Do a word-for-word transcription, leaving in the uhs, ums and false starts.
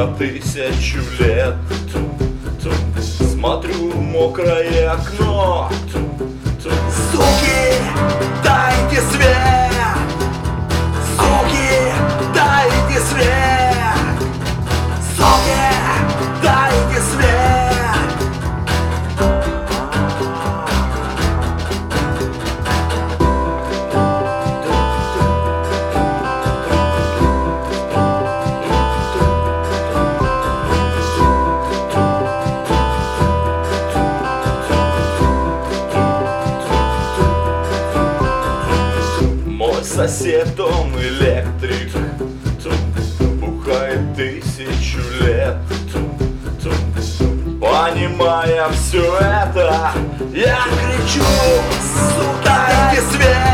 за тысячу лет. Смотрю в мокрое окно. Суки, дайте свет! Суки, дайте свет! Суки, дайте свет! Сосед, он электрик, бухает тысячу лет. Понимая все это, я кричу: сука, дайте свет!